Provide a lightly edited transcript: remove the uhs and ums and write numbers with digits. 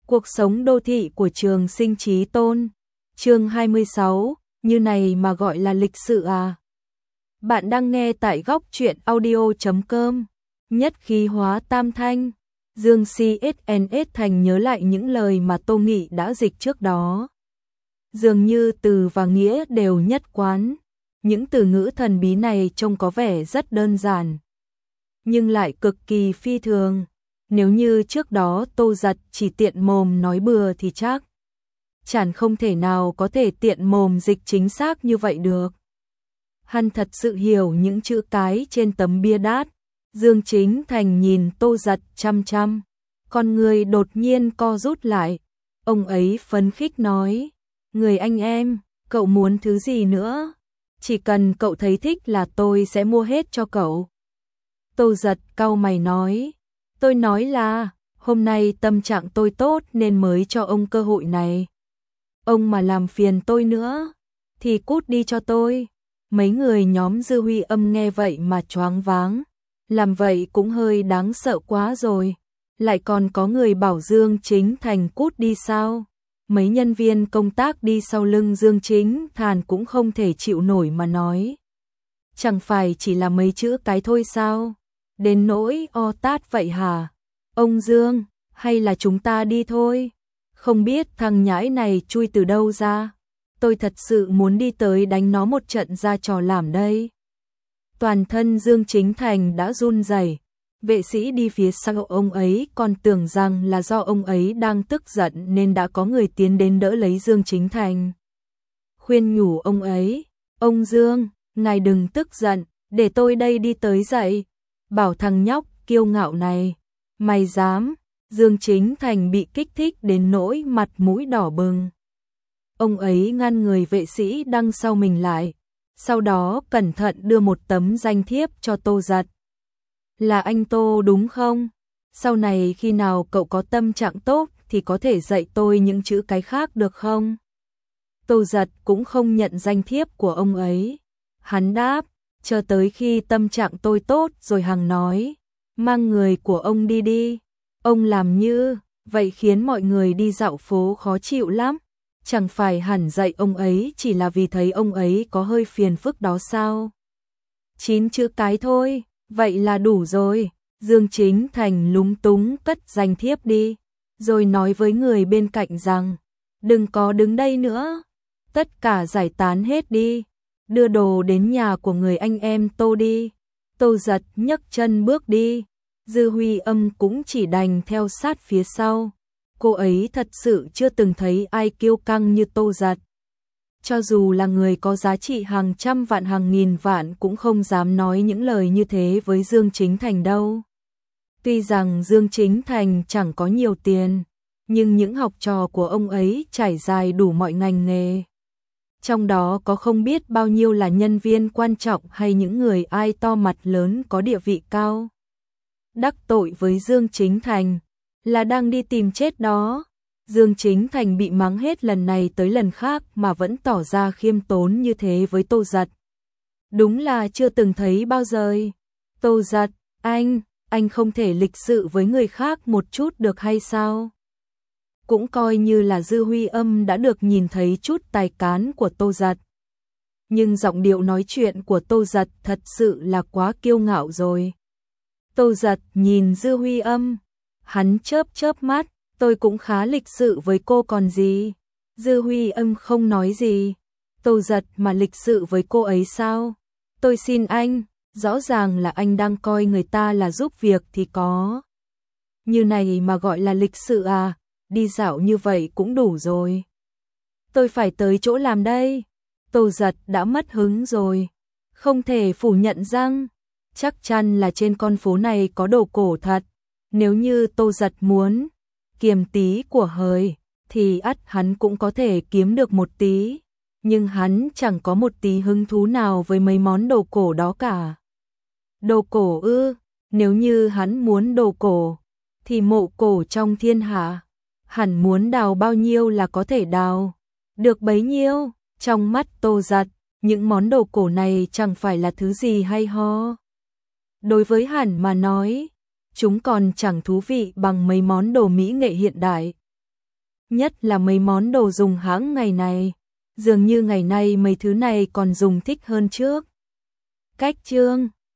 Cuộc sống đô thị của Trường Sinh Chí Tôn. Chương 26, như này mà gọi là lịch sự à? Bạn đang nghe tại góc truyện audio.com. Nhất khí hóa tam thanh. Dương CSNS Thành nhớ lại những lời mà Tô Nghị đã dịch trước đó. Dường như từ và nghĩa đều nhất quán. Những từ ngữ thần bí này trông có vẻ rất đơn giản, nhưng lại cực kỳ phi thường. Nếu như trước đó Tô Giật chỉ tiện mồm nói bừa thì chắc chẳng không thể nào có thể tiện mồm dịch chính xác như vậy được. Hắn thật sự hiểu những chữ cái trên tấm bia đát. Dương Chính Thành nhìn Tô Giật chăm chăm, con người đột nhiên co rút lại. Ông ấy phấn khích nói: "Người anh em, cậu muốn thứ gì nữa? Chỉ cần cậu thấy thích là tôi sẽ mua hết cho cậu." Tô Giật cau mày nói: "Tôi nói là hôm nay tâm trạng tôi tốt nên mới cho ông cơ hội này. Ông mà làm phiền tôi nữa thì cút đi cho tôi." Mấy người nhóm Dư Huy Âm nghe vậy mà choáng váng. Làm vậy cũng hơi đáng sợ quá rồi. Lại còn có người bảo Dương Chính Thành cút đi sao? Mấy nhân viên công tác đi sau lưng Dương Chính Thành cũng không thể chịu nổi mà nói: "Chẳng phải chỉ là mấy chữ cái thôi sao? Đến nỗi o tát vậy hả? Ông Dương, hay là chúng ta đi thôi? Không biết thằng nhãi này chui từ đâu ra. Tôi thật sự muốn đi tới đánh nó một trận ra trò làm đây." Toàn thân Dương Chính Thành đã run rẩy. Vệ sĩ đi phía sau ông ấy còn tưởng rằng là do ông ấy đang tức giận nên đã có người tiến đến đỡ lấy Dương Chính Thành, khuyên nhủ ông ấy: "Ông Dương, ngài đừng tức giận, để tôi đây đi tới dậy. Bảo thằng nhóc kiêu ngạo này, mày dám." Dương Chính Thành bị kích thích đến nỗi mặt mũi đỏ bừng. Ông ấy ngăn người vệ sĩ đằng sau mình lại, sau đó cẩn thận đưa một tấm danh thiếp cho Tô Giật. "Là anh Tô đúng không? Sau này khi nào cậu có tâm trạng tốt thì có thể dạy tôi những chữ cái khác được không?" Tô Giật cũng không nhận danh thiếp của ông ấy. Hắn đáp: "Chờ tới khi tâm trạng tôi tốt rồi hằng nói. Mang người của ông đi đi. Ông làm như vậy khiến mọi người đi dạo phố khó chịu lắm. Chẳng phải hẳn dạy ông ấy chỉ là vì thấy ông ấy có hơi phiền phức đó sao? 9 chữ cái thôi, vậy là đủ rồi." Dương Chính Thành lúng túng cất danh thiếp đi, rồi nói với người bên cạnh rằng: "Đừng có đứng đây nữa, tất cả giải tán hết đi, đưa đồ đến nhà của người anh em Tô đi." Tô Giật nhấc chân bước đi. Dư Huy Âm cũng chỉ đành theo sát phía sau. Cô ấy thật sự chưa từng thấy ai kiêu căng như Tô Giật. Cho dù là người có giá trị hàng trăm vạn hàng nghìn vạn cũng không dám nói những lời như thế với Dương Chính Thành đâu. Tuy rằng Dương Chính Thành chẳng có nhiều tiền, nhưng những học trò của ông ấy trải dài đủ mọi ngành nghề. Trong đó có không biết bao nhiêu là nhân viên quan trọng hay những người ai to mặt lớn có địa vị cao. Đắc tội với Dương Chính Thành là đang đi tìm chết đó. Dương Chính Thành bị mắng hết lần này tới lần khác mà vẫn tỏ ra khiêm tốn như thế với Tô Giật. Đúng là chưa từng thấy bao giờ. "Tô Giật, anh không thể lịch sự với người khác một chút được hay sao?" Cũng coi như là Dư Huy Âm đã được nhìn thấy chút tài cán của Tô Giật. Nhưng giọng điệu nói chuyện của Tô Giật thật sự là quá kiêu ngạo rồi. Tô Giật nhìn Dư Huy Âm, hắn chớp chớp mắt: "Tôi cũng khá lịch sự với cô còn gì." Dư Huy Âm không nói gì. Tô Giật mà lịch sự với cô ấy sao? "Tôi xin anh, rõ ràng là anh đang coi người ta là giúp việc thì có. Như này mà gọi là lịch sự à? Đi dạo như vậy cũng đủ rồi. Tôi phải tới chỗ làm đây." Tô Giật đã mất hứng rồi. Không thể phủ nhận rằng chắc chắn là trên con phố này có đồ cổ thật. Nếu như Tô Giật muốn kiếm tí của hời thì ắt hắn cũng có thể kiếm được một tí. Nhưng hắn chẳng có một tí hứng thú nào với mấy món đồ cổ đó cả. Đồ cổ ư? Nếu như hắn muốn đồ cổ thì mộ cổ trong thiên hạ hẳn muốn đào bao nhiêu là có thể đào được bấy nhiêu. Trong mắt Tô Giật, những món đồ cổ này chẳng phải là thứ gì hay ho. Đối với hắn mà nói, chúng còn chẳng thú vị bằng mấy món đồ mỹ nghệ hiện đại. nhất là mấy món đồ dùng hãng ngày này. Dường như ngày nay mấy thứ này còn dùng thích hơn trước. Cách chương